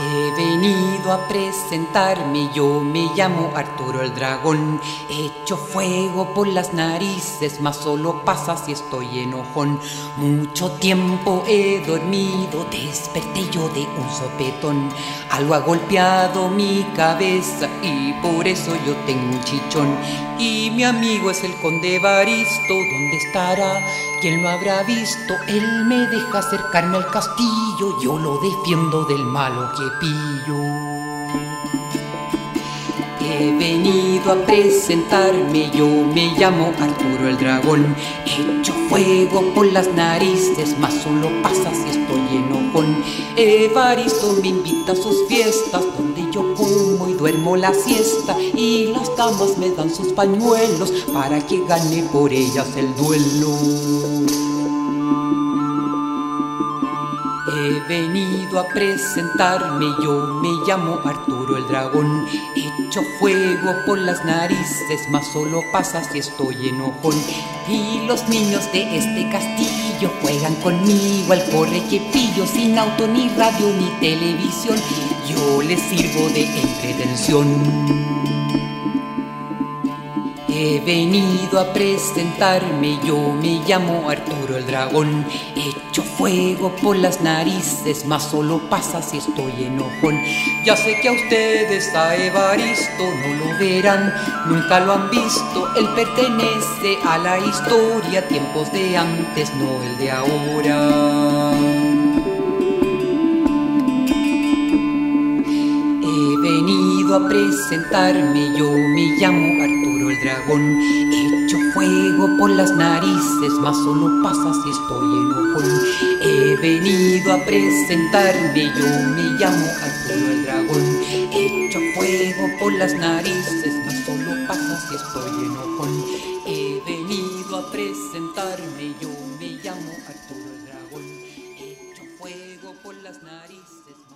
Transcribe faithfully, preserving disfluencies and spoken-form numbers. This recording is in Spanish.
He venido a presentarme, yo me llamo Arturo el Dragón. Echo fuego por las narices, mas solo pasa si estoy enojón. Mucho tiempo he dormido, desperté yo de un sopetón. Algo ha golpeado mi cabeza y por eso yo tengo un chichón. Y mi amigo es el conde Evaristo, ¿dónde estará? ¿Quién lo habrá visto? Él me deja acercarme al castillo, yo lo defiendo del malo que pillo. He venido a presentarme, yo me llamo Arturo el Dragón. Echo fuego por las narices, mas solo pasa si estoy enojón. Evaristo me invita a sus fiestas, donde yo como y duermo la siesta, y las damas me dan sus pañuelos para que gane por ellas el duelo. He venido a presentarme, yo me llamo Arturo el Dragón. Echo fuego por las narices, mas solo pasa si estoy enojón. Y los niños de este castillo juegan conmigo al corre que pillo, sin auto, ni radio, ni televisión. Yo les sirvo de entretención. He venido a presentarme, yo me llamo Arturo el Dragón. Echo fuego por las narices, mas solo pasa si estoy enojón. Ya sé que a ustedes, a Evaristo, no lo verán, nunca lo han visto. Él pertenece a la historia, tiempos de antes, no el de ahora. He venido a presentarme, yo me llamo Arturo el Dragón. Echo fuego por las narices, mas solo pasa si estoy enojón. He venido a presentarme, yo me llamo Arturo el Dragón. Echo fuego por las narices, mas solo pasa si estoy enojón. He venido a presentarme, yo me llamo Arturo el Dragón. Echo fuego por las narices.